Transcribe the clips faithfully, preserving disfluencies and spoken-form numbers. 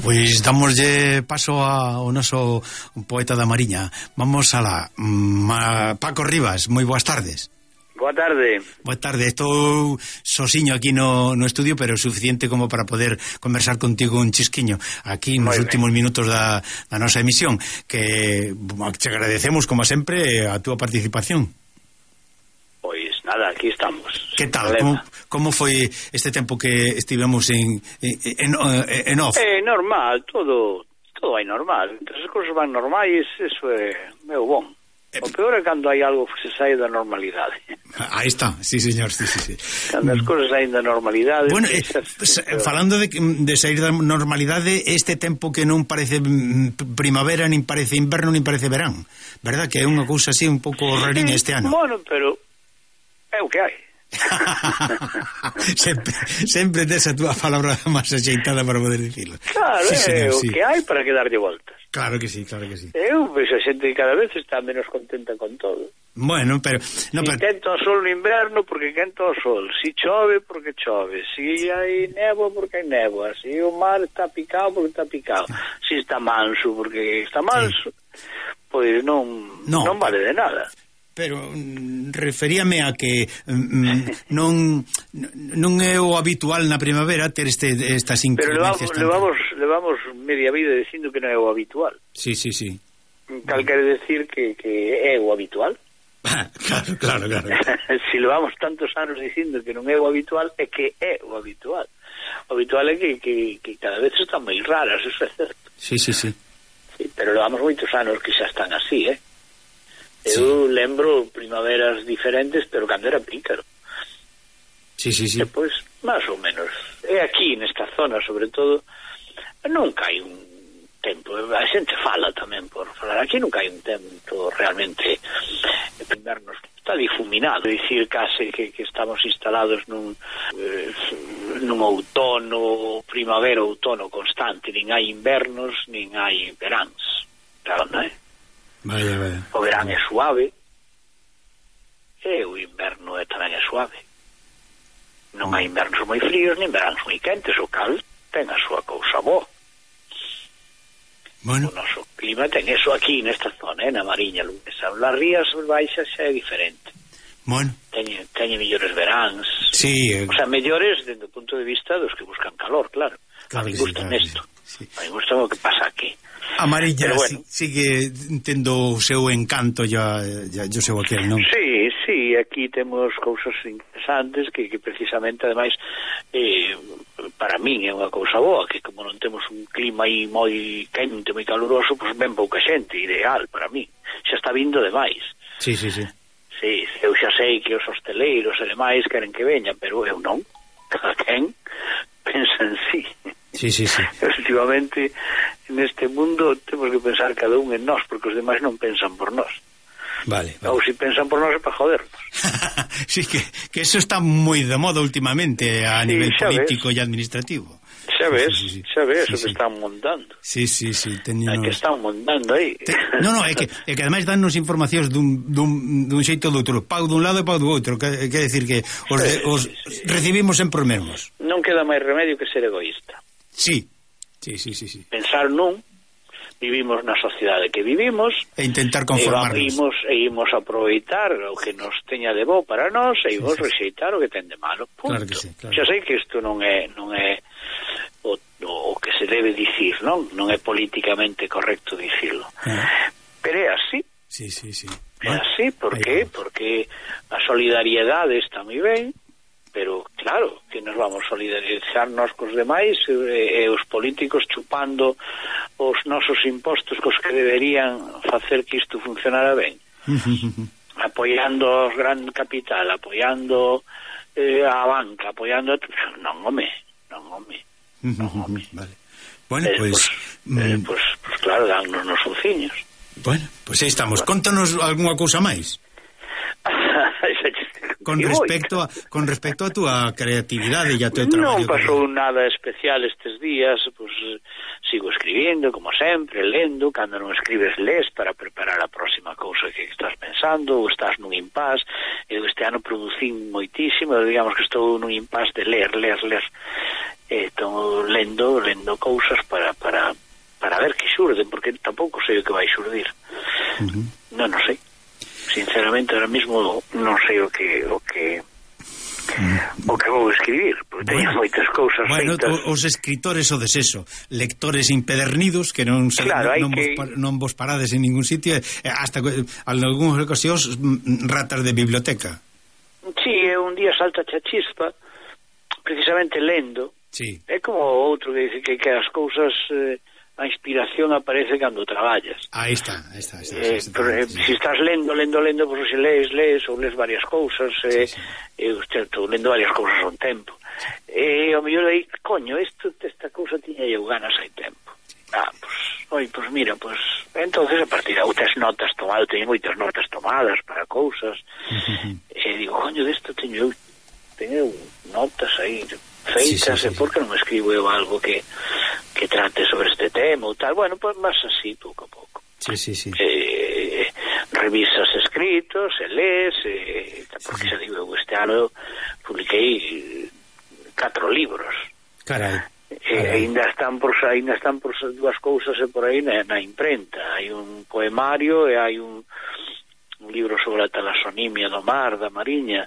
pois damoslle paso ao noso poeta da Mariña. Vamos alá. Ma... Paco Rivas, moi boas tardes. Boa tarde. Boa tarde, estou sosiño aquí no, no estudio, pero suficiente como para poder conversar contigo un chisquiño aquí nos últimos minutos da, da nosa emisión, que te agradecemos como sempre a túa participación. Pois nada, aquí estamos. Que tal? Como, como foi este tempo que estivemos en, en, en off? É normal, todo todo vai normal. Entre as cousas van normais, eso é meu bon. O peor é cando hai algo que se sai da normalidade. Aí está, sí, señor, sí, sí, sí. Cando as cousas saen da normalidade... Bueno, eh, pues, falando de, de sair da normalidade, este tempo que non parece primavera, nin parece inverno, nin parece verán, verdad? Que é unha cousa así un pouco rariña este ano. Bueno, pero é o que hai. sempre, sempre tes a túa palabra máis axeitada para poder dicirlo. Claro, sí, é señor, o sí. que hai para que darlle voltas. Claro que sí, claro que sí. Eu, pois, a xente cada vez está menos contenta con todo. Bueno, pero... No, si pero... quenta o sol no inverno, porque quenta o sol. Si chove, porque chove. Si hai néboa, porque hai néboa. Si o mar está picado, porque está picado. Si está manso, porque está manso. Sí. Pois non, no, non vale de nada. Pero mm, referíame a que mm, non non é o habitual na primavera ter este, estas inclemencias. Pero levamos, levamos, levamos media vida dicindo que non é o habitual. Sí, sí, sí. Cal quere decir que, que é o habitual? Claro, claro, claro. Si levamos tantos anos dicindo que non é o habitual, é que é o habitual. O habitual é que, que, que cada vez están moi raras, eso é certo. Sí, sí, sí. Sí, pero levamos moitos anos que xa están así, eh? Eu sí. Lembro primaveras diferentes, pero cando era pícaro. Sí, sí, sí. Depois, máis ou menos. É aquí, nesta zona, sobre todo, nunca hai un tempo. A xente fala tamén por falar. Aquí nunca hai un tempo realmente invernos. Está difuminado, dicir case que, que estamos instalados nun eh, nun outono, primavera, outono constante. Nin hai invernos, nin hai veráns. Claro, non é? Vaya, vaya. O verán é suave e o inverno é tamén é suave. Non hai invernos moi fríos nin veráns moi quentes. O cal ten a súa cousa boa. Bueno. O noso clima ten eso aquí nesta zona, eh, na Mariña Luesa. Las rías baixas xa é diferente. Bueno. Teñe, teñe mellores veráns. Sí. Eh... O sea, mellores desde o punto de vista dos que buscan calor, claro. Claro, a mí gusta sí, claro, nesto. Sí. A mí gusta o que pasa aquí. A Mariña bueno. sigue tendo o seu encanto ya, ya yo seu aquel, non? Sí, sí, aquí temos cousas interesantes que, que precisamente, ademais, eh, para min é unha cousa boa, que como non temos un clima aí moi quente, moi caluroso, pois ben pouca xente, ideal para min. Xa está vindo demais. Sí, sí, sí. Sí, eu xa sei que os hosteleiros e demais queren que veñan, pero eu non. Cada quen pensa en sí. Sí, sí, sí. Efectivamente, neste mundo temos que pensar cada un en nós, porque os demais non pensan por nós. Vale, vale. Ou se pensan por nós é para jodernos. Sí, que, que eso está moi de moda últimamente a sí, nivel político ves. e administrativo. Xa ves, sí, sí, sí. xa ves sí, o sí. que están montando. Sí, sí, sí. Teño... É que están montando aí. Te... No, no, é que, é que ademais dannos informacións dun, dun, dun xeito ou do outro. Pau dun lado e pau do outro. Quer que decir que os, de, os sí, sí, sí. recibimos sempre os mesmos. Non queda máis remedio que ser egoísta. Sí, sí, sí, sí, sí. Pensar nun, vivimos na sociedade que vivimos e intentar conformarnos. E imos, e imos aproveitar o que nos teña de bo para nós e imos sí, sí. rexeitar o que ten de malo. Punto. Claro que sí, claro. Xa sei que isto non é non é o, o que se debe dicir, non? Non é políticamente correcto dicirlo. Ah. Pero é así. Sí, sí, sí. É bueno, así, por qué? Porque a solidariedade está moi ben, pero claro, que nos vamos solidarizarnos cos demais e, e os políticos chupando os nosos impostos cos que deberían facer que isto funcionara ben. Apoiando os gran capital, apoiando eh, a banca, apoiando... Non, home, non, home, non, home. Vale. Bueno, eh, pues... Pues, eh, mm... pues, pues claro, dannos nos fuciños. Bueno, pues aí estamos. Bueno. Contanos algunha cousa máis. Con respecto a, con respecto a túa creatividade e a teu traballo. Non pasou nada especial estes días, pues, sigo escribindo, como sempre, lendo. Cando non escribes, les para preparar a próxima cousa que estás pensando, ou estás nun impás. Eu este ano producín moitísimo, digamos que estou nun impás de ler, ler, ler. e estou lendo, lendo cousas para, para, para ver que xurden, porque tampouco sei o que vai xurdir. Uh-huh. Non, non sei. Sinceramente, ahora mismo non sei o que... O que o que vou escribir, porque bueno, teño moitas cousas bueno, feitas. Os escritores o deseso, lectores impedernidos que non se, claro, non, que... vos, non vos parades en ningún sitio, hasta en algúns ocasións ratas de biblioteca. Sí, un día salta a chispa precisamente lendo. Sí. É como outro que dice que, que as cousas eh, a inspiración aparece cando traballas. Aí está, aí está, está, eh, está, pero, está, eh, si estás lendo, lendo, lendo, pues se lees, lees ou lees varias cousas, eh, sí, sí. eu estou lendo varias cousas ao tempo. E eh, ao mellor aí, coño, isto, esta cousa tiña eu ganas hai tempo. Ah, pues, oi, pues mira, pues entonces a partir de outras notas tomadas, teño moitas notas tomadas para cousas, e eh, digo, coño, desto teño eu, teño notas aí feitas, sí, sí, sí, e por que non escribo eu algo que que trate sobre este tema ou tal. Bueno, pues vas así pouco a pouco. Sí, sí, sí. Eh, revisas escritos, e lees, e, porque sí, sí. Digo, este ano publiquei catro libros. Carai. E ainda están por ainda están por dúas cousas e por aí na, na imprenta. Hai un poemario e hai un, un libro sobre a talasonimia do mar, da mariña,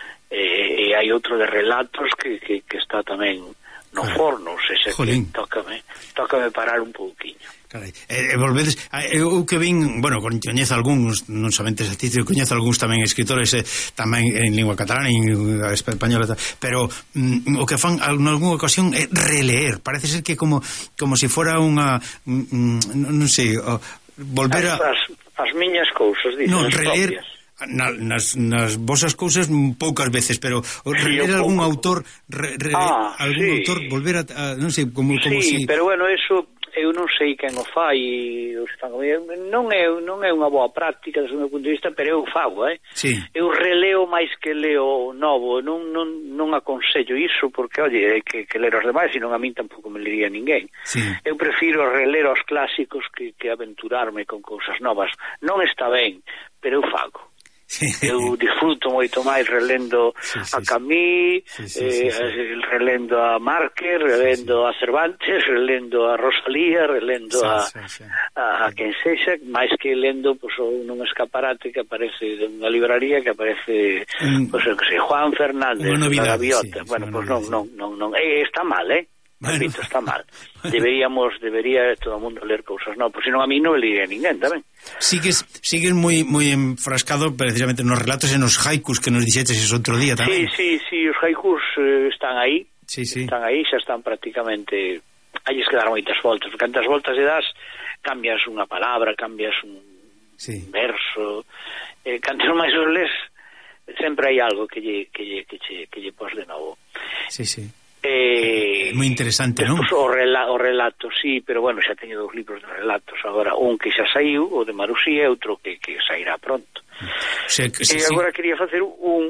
e, e hai outro de relatos que, que, que está tamén no forno, se se que tócame, tócame parar un pouquiño. Carai, e, e volvedes, eu que vin, bueno, coñezo algúns, non somente ese título, coñezo algúns tamén escritores eh, tamén en lingua catalana, en española, pero mm, o que fan en algunha ocasión é releer, parece ser que como como se si fora unha mm, non sei, oh, volver a as, as, as miñas cousas, dicen, non, releer propias. Na, nas, nas vosas cousas poucas veces, pero releer sí, algún pouco. autor re, re, ah, algún sí. autor volver a, a non sei, como, como sí, si... pero bueno, eso eu non sei quen o fai, non é, non é unha boa práctica desde o meu punto de vista, pero eu fago, eh? Sí. Eu releo máis que leo novo, non, non, non aconsello iso, porque, oye, que, que ler os demais, senón a min tampouco me lería ninguén. Sí. Eu prefiro reler os clásicos que, que aventurarme con cousas novas. Non está ben, pero eu fago. Sí. Eu disfruto moito máis relendo sí, sí, a Camus, sí, sí, eh, sí, sí. relendo a Márquez, relendo sí, sí. a Cervantes, relendo a Rosalía, relendo sí, a, sí, sí. a, a quen sexa, máis que lendo pues, nun escaparate que aparece de unha libraría que aparece mm. pues, que sei, Juan Fernández, novidad, la Gaviota. Sí, bueno, pues novidad, non, non, non, non. Eh, está mal, eh? Bueno. Repito, está mal. Deberíamos, debería todo o mundo ler cousas, non, pois senón a mí non lería ninguén, tamén. Sigues, sigues moi moi enfrascado precisamente nos relatos e nos haikus que nos dixetes ese outro día tamén. Sí, sí, sí, os haikus eh, están aí. Sí, sí. Están aí, xa están prácticamente, hai que dar moitas voltas, porque cantas voltas lle das, cambias unha palabra, cambias un sí. verso, eh, cantas máis os les, sempre hai algo que lle que lle que lle que lle pos de novo. Sí, sí. Eh, moi interesante, non? O, rela, o relato, sí, pero bueno, xa teño dous libros de relatos agora, un que xa saiu, o de Marusí, e outro que, que sairá pronto. O sea, que, sí, e agora sí. quería facer un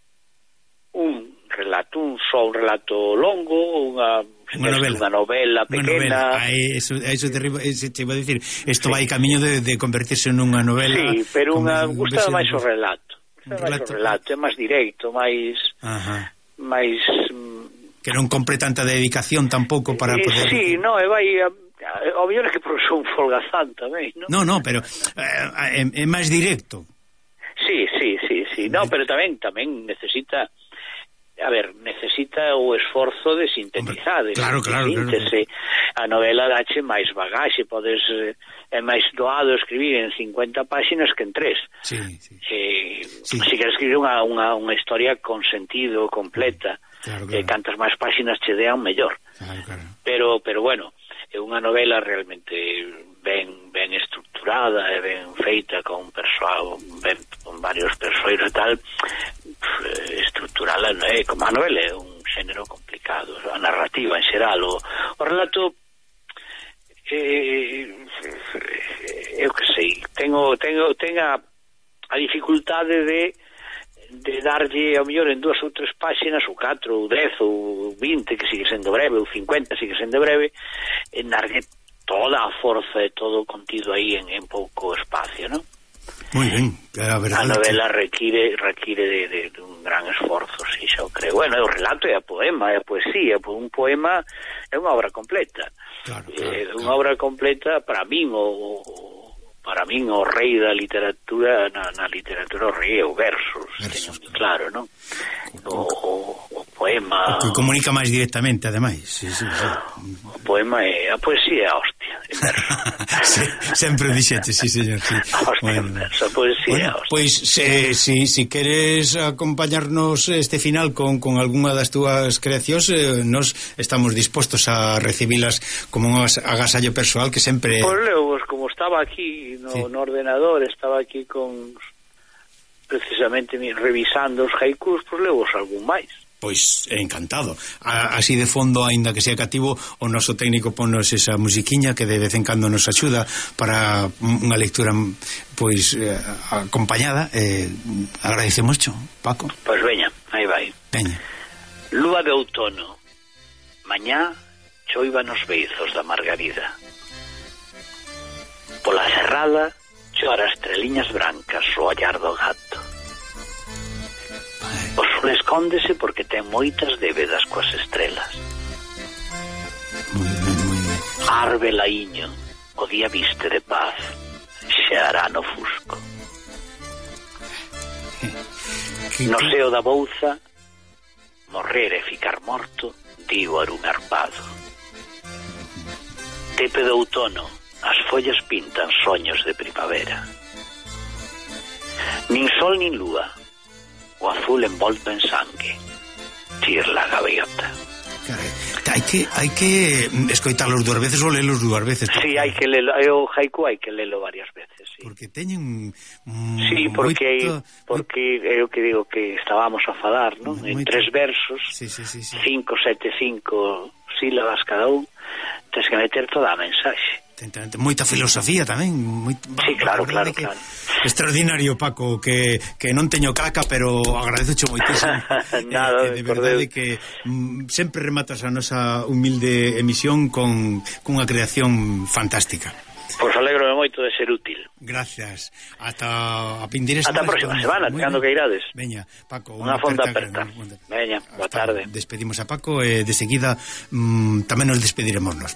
un relato, un só un relato longo, unha unha novela, unha novela pequena. Ah, eso, eso te, eso te iba a decir, isto sí. vai camiño de, de convertirse nunha novela. Sí, pero unha gusta máis o relato. Gusta máis o relato, é máis directo, máis Ajá. máis que non compre tanta dedicación tampouco para eh, poder... Sí, no, e vai... O mellor é que por son folgazán tamén, non? No, no, pero eh, é, é máis directo. Sí, sí, sí, sí. No, pero tamén tamén necesita... A ver, necesita o esforzo de sintetizar, de claro, claro, síntese. Claro. A novela dache máis bagaxe, podes... É máis doado escribir en cincuenta páxinas que en tres. Sí, sí. Eh, sí. Si queres escribir unha, unha, unha historia con sentido, completa... Claro, claro. Eh, cantas máis páxinas che dean mellor. Claro, claro. Pero pero bueno, é unha novela realmente ben ben estructurada e ben feita con persoal, ben con varios persoeiros e tal, estructurala, é como a novela é un xénero complicado, a narrativa en xeral, o, o relato eh, eu que sei, tengo tengo tenga a dificultade de de darlle ao mellor en dúas ou tres páxinas ou catro, ou dez, ou vinte que sigue sendo breve, ou cincuenta sigue sendo breve, en darlle toda a forza e todo o contido aí en, en pouco espacio, non? Moi ben, a verdade. A novela que... require require de, de, de un gran esforzo, si xa o creo. Bueno, o relato é a poema, é a poesía, un poema é unha obra completa. Claro, claro, é claro. unha obra completa para min o, o para min o rei da literatura na, na literatura o rei é o versos, versos teño claro, non? O, o, o poema o que comunica máis directamente, ademais. Sí, sí, sí. O poema é a poesía, a hostia, é verso. Sí, sempre dixete, sí, señor, sí. A hostia, bueno, verso, a poesía, bueno, hostia. Pois se, si, si queres acompañarnos este final con, con algunha das túas creacións, eh, nos estamos dispostos a recibilas como un agasallo persoal que sempre... Pois leo, pues, como estaba aquí no, sí. no ordenador, estaba aquí con precisamente revisando os haikus, pois leo algún máis. Pois encantado. A, así de fondo, aínda que sea cativo, o noso técnico ponnos esa musiquiña que de vez en cando nos axuda para unha lectura pois eh, acompañada. Eh, agradecemos cho, Paco. Pois veña, aí vai. Veña. Lúa de outono. Mañá choiva nos beizos da margarida. Pola serrada chora estreliñas brancas o ollar do gato. O sol escóndese porque ten moitas débedas coas estrelas. Muy bien, muy bien. Arve laíño, o día viste de paz, xeará no fusco. No seo da bouza, morrer e ficar morto, di o arume arpado. Tepe de outono, as follas pintan soños de primavera. Nin sol nin lúa, o azul envolto en sangue, chirla a gaviota. Carai, hai que hai que escoitarlos dúas veces ou lelos dúas veces. Si, sí, hai que lelo, o haiku hai que lelo varias veces, sí. Porque teñen mm, sí, porque moito... porque é o que digo que estábamos a falar, non? En tres versos, sí, sí, sí, sí. cinco, sete, cinco sílabas cada un, tens que meter toda a mensaxe. Moita filosofía tamén, moi, sí, claro, claro, claro. Extraordinario, Paco, que, que non teño caca, pero agradezo moitísimo. Nada, eh, de verdade que mm, sempre rematas a nosa humilde emisión con, con unha creación fantástica. Pois alegro moito de ser útil. Gracias. Hasta a pindir esta Hasta a próxima semana, cando que irades. Veña, Paco, unha fonda aperta. Veña, boa tarde. Despedimos a Paco e de seguida mmm, tamén nos despediremosnos.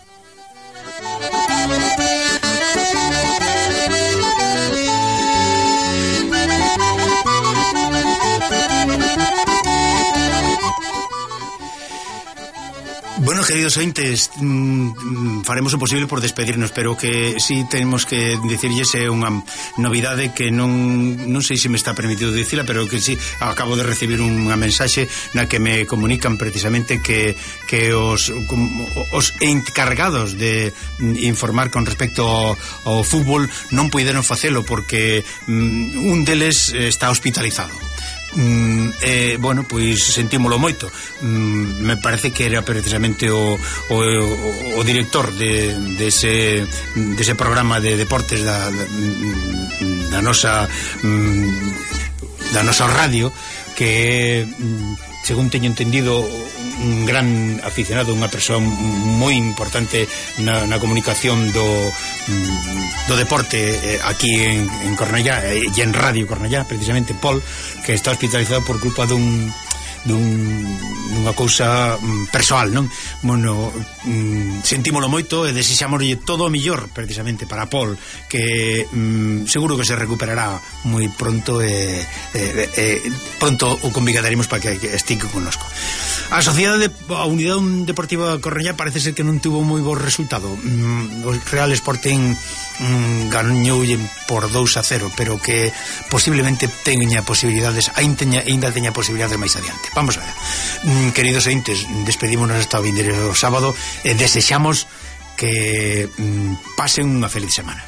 Bueno, queridos ointes, mmm, faremos o posible por despedirnos, pero que si sí tenemos que dicirlles é unha novidade que non non sei se me está permitido dicila, pero que si sí, acabo de recibir unha mensaxe na que me comunican precisamente que, que os, os encargados de informar con respecto ao, ao fútbol non puideron facelo porque mmm, un deles está hospitalizado. Mm, eh, bueno, pois sentímolo moito. mm, me parece que era precisamente o, o, o, o director de, de, ese, de ese programa de deportes da, da, da nosa mm, da nosa radio, que mm, según teño entendido un gran aficionado, unha persoa moi importante na, na comunicación do, do deporte eh, aquí en, en Cornellá e eh, en Radio Cornellá, precisamente Pol, que está hospitalizado por culpa dun dun, dunha cousa mm, persoal, non? Bueno, mm, sentímolo moito e desexámoslle todo o millor precisamente para Pol, que mm, seguro que se recuperará moi pronto e, e, e pronto o convidaremos para que, que estique connosco. A Sociedade, a Unidade Deportiva Cornellá parece ser que non tuvo moi bo resultado. mm, o Real Sporting mm, gañoulle por dous a cero, pero que posiblemente teña posibilidades, ainda teña, teña posibilidades máis adiante. Vamos a ver, mm, queridos entes, despedímonos hasta o vindeiro sábado e desexamos que mm, pasen unha feliz semana.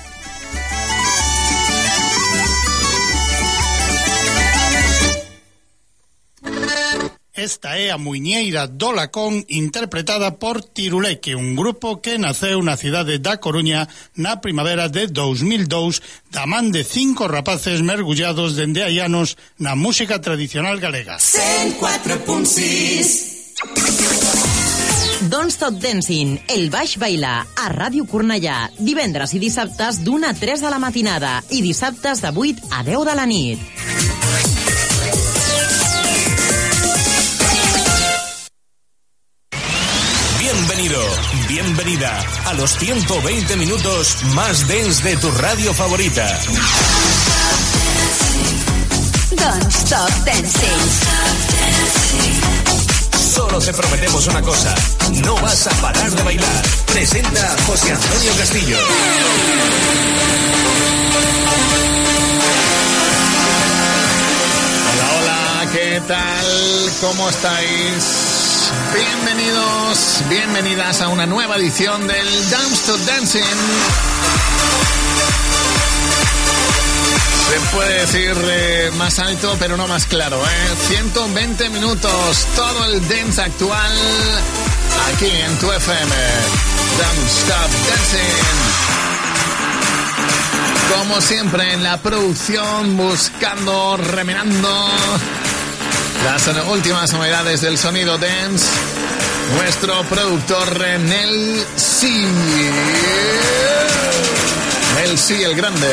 Esta é a Muiñeira do Lacón, interpretada por Tiruleque, un grupo que naceu na cidade da Coruña na primavera de dos mil dous, da man de cinco rapaces mergullados dende hai anos na música tradicional galega. cen e catro punto seis Don't Stop Dancing, el baix bailar, a Ràdio Cornellà, divendres i dissabtes d'una a tres de la matinada i dissabtes de vuit a deu de la nit. Bienvenido, bienvenida a los ciento veinte minutos más dance de tu radio favorita. Don't Stop Dancing. Solo te prometemos una cosa, no vas a parar de bailar. Presenta José Antonio Castillo. Hola, hola, ¿qué tal? ¿Cómo estáis? Bienvenidos, bienvenidas a una nueva edición del Don't Stop Dancing. Se puede decir eh, más alto, pero no más claro, ¿eh? ciento veinte minutos, todo el dance actual, aquí en tu F M. Don't Stop Dancing. Como siempre, en la producción, buscando, remenando las últimas novedades del sonido dance, nuestro productor Nel C. Nel C, el grande.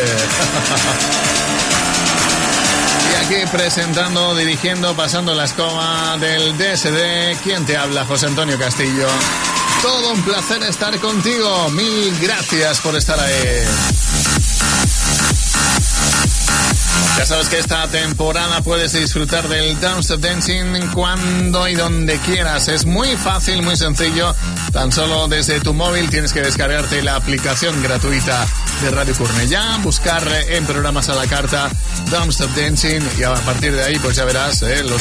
Y aquí presentando, dirigiendo, pasando la escoba del D S D, ¿quién te habla? José Antonio Castillo. Todo un placer estar contigo. Mil gracias por estar ahí. Ya sabes que esta temporada puedes disfrutar del Don't Stop Dancing cuando y donde quieras. Es muy fácil, muy sencillo. Tan solo desde tu móvil tienes que descargarte la aplicación gratuita de Radio Cornellà, buscar en programas a la carta Don't Stop Dancing y a partir de ahí pues ya verás eh, los